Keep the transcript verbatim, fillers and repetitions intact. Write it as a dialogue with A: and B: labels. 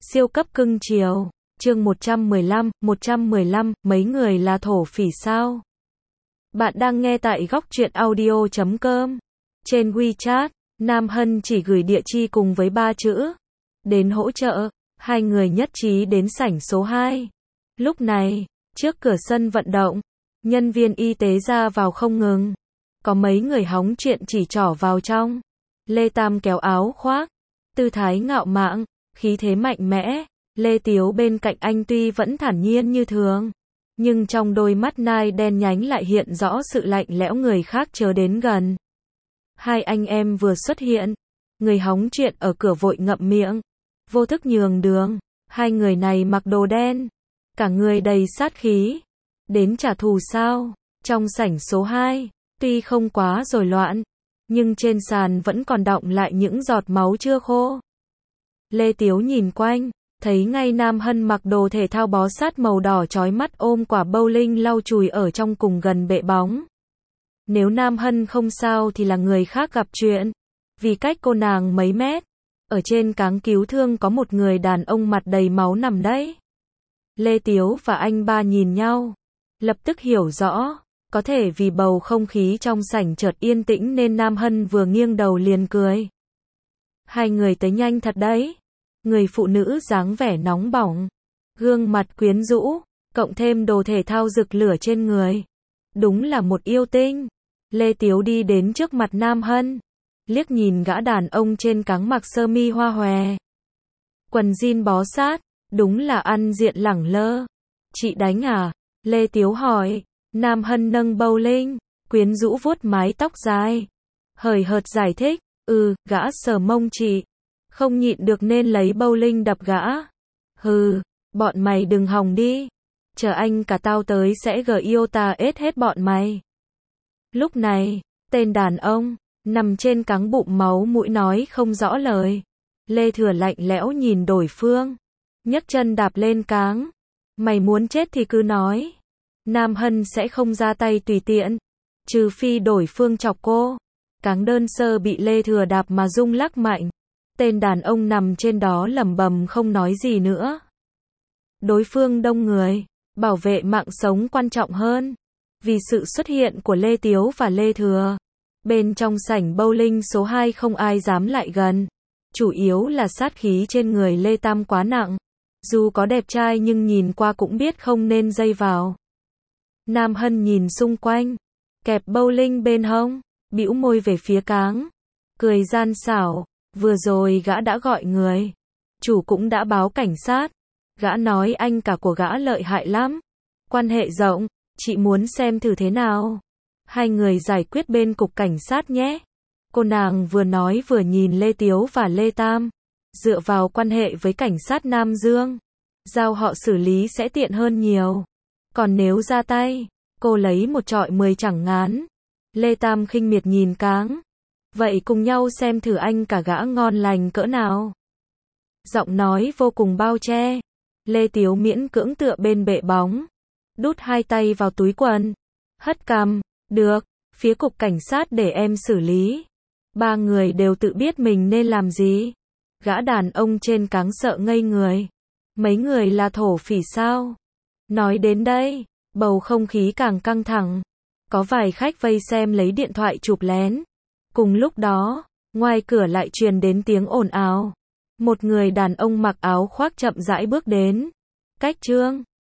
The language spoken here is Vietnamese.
A: Siêu cấp cưng chiều. Chương một trăm mười lăm, một trăm mười lăm, mấy người là thổ phỉ sao? Bạn đang nghe tại góc truyện audio chấm com. Trên WeChat, Nam Hân chỉ gửi địa chỉ cùng với ba chữ đến hỗ trợ. Hai người nhất trí đến sảnh số hai. Lúc này, trước cửa sân vận động, nhân viên y tế ra vào không ngừng. Có mấy người hóng chuyện chỉ trỏ vào trong. Lê Tam kéo áo khoác, tư thái ngạo mạn, khí thế mạnh mẽ. Lê Tiếu bên cạnh anh tuy vẫn thản nhiên như thường, nhưng trong đôi mắt nai đen nhánh lại hiện rõ sự lạnh lẽo người khác chớ đến gần. Hai anh em vừa xuất hiện, người hóng chuyện ở cửa vội ngậm miệng, vô thức nhường đường. Hai người này mặc đồ đen, cả người đầy sát khí. Đến trả thù sao? Trong sảnh số hai, tuy không quá rối loạn, nhưng trên sàn vẫn còn đọng lại những giọt máu chưa khô. Lê Tiếu nhìn quanh, thấy ngay Nam Hân mặc đồ thể thao bó sát màu đỏ chói mắt ôm quả bowling lau chùi ở trong cùng gần bệ bóng. Nếu Nam Hân không sao thì là người khác gặp chuyện, vì cách cô nàng mấy mét, ở trên cáng cứu thương có một người đàn ông mặt đầy máu nằm đấy. Lê Tiếu và anh ba nhìn nhau, lập tức hiểu rõ, có thể vì bầu không khí trong sảnh chợt yên tĩnh nên Nam Hân vừa nghiêng đầu liền cười. Hai người tới nhanh thật đấy. Người phụ nữ dáng vẻ nóng bỏng, gương mặt quyến rũ, cộng thêm đồ thể thao rực lửa trên người. Đúng là một yêu tinh. Lê Tiếu đi đến trước mặt Nam Hân, liếc nhìn gã đàn ông trên cáng mặc sơ mi hoa hòe, quần jean bó sát, đúng là ăn diện lẳng lơ. Chị đánh à? Lê Tiếu hỏi. Nam Hân nâng bowling, quyến rũ vuốt mái tóc dài, hời hợt giải thích, ừ, gã sờ mông chị, không nhịn được nên lấy bowling đập gã. Hừ, bọn mày đừng hòng đi, chờ anh cả tao tới sẽ gờ yêu ta ết hết bọn mày. Lúc này, tên đàn ông nằm trên cáng bụng máu mũi nói không rõ lời. Lê Thừa lạnh lẽo nhìn đối phương, nhấc chân đạp lên cáng. Mày muốn chết thì cứ nói, Nam Hân sẽ không ra tay tùy tiện, trừ phi đối phương chọc cô. Cáng đơn sơ bị Lê Thừa đạp mà rung lắc mạnh. Tên đàn ông nằm trên đó lẩm bẩm không nói gì nữa. Đối phương đông người, bảo vệ mạng sống quan trọng hơn. Vì sự xuất hiện của Lê Tiếu và Lê Thừa, bên trong sảnh bowling số hai không ai dám lại gần. Chủ yếu là sát khí trên người Lê Tam quá nặng. Dù có đẹp trai nhưng nhìn qua cũng biết không nên dây vào. Nam Hân nhìn xung quanh, kẹp bowling bên hông, bĩu môi về phía cáng, cười gian xảo. Vừa rồi gã đã gọi người, chủ cũng đã báo cảnh sát. Gã nói anh cả của gã lợi hại lắm, quan hệ rộng, chị muốn xem thử thế nào? Hai người giải quyết bên cục cảnh sát nhé. Cô nàng vừa nói vừa nhìn Lê Tiếu và Lê Tam. Dựa vào quan hệ với cảnh sát Nam Dương, giao họ xử lý sẽ tiện hơn nhiều. Còn nếu ra tay, cô lấy một trọi mười chẳng ngán. Lê Tam khinh miệt nhìn cáng. Vậy cùng nhau xem thử anh cả gã ngon lành cỡ nào. Giọng nói vô cùng bao che. Lê Tiếu miễn cưỡng tựa bên bệ bóng, đút hai tay vào túi quần, hất cằm, được, phía cục cảnh sát để em xử lý. Ba người đều tự biết mình nên làm gì. Gã đàn ông trên cáng sợ ngây người. Mấy người là thổ phỉ sao? Nói đến đây, bầu không khí càng căng thẳng. Có vài khách vây xem lấy điện thoại chụp lén. Cùng lúc đó, ngoài cửa lại truyền đến tiếng ồn ào. Một người đàn ông mặc áo khoác chậm rãi bước đến. Cách Trương,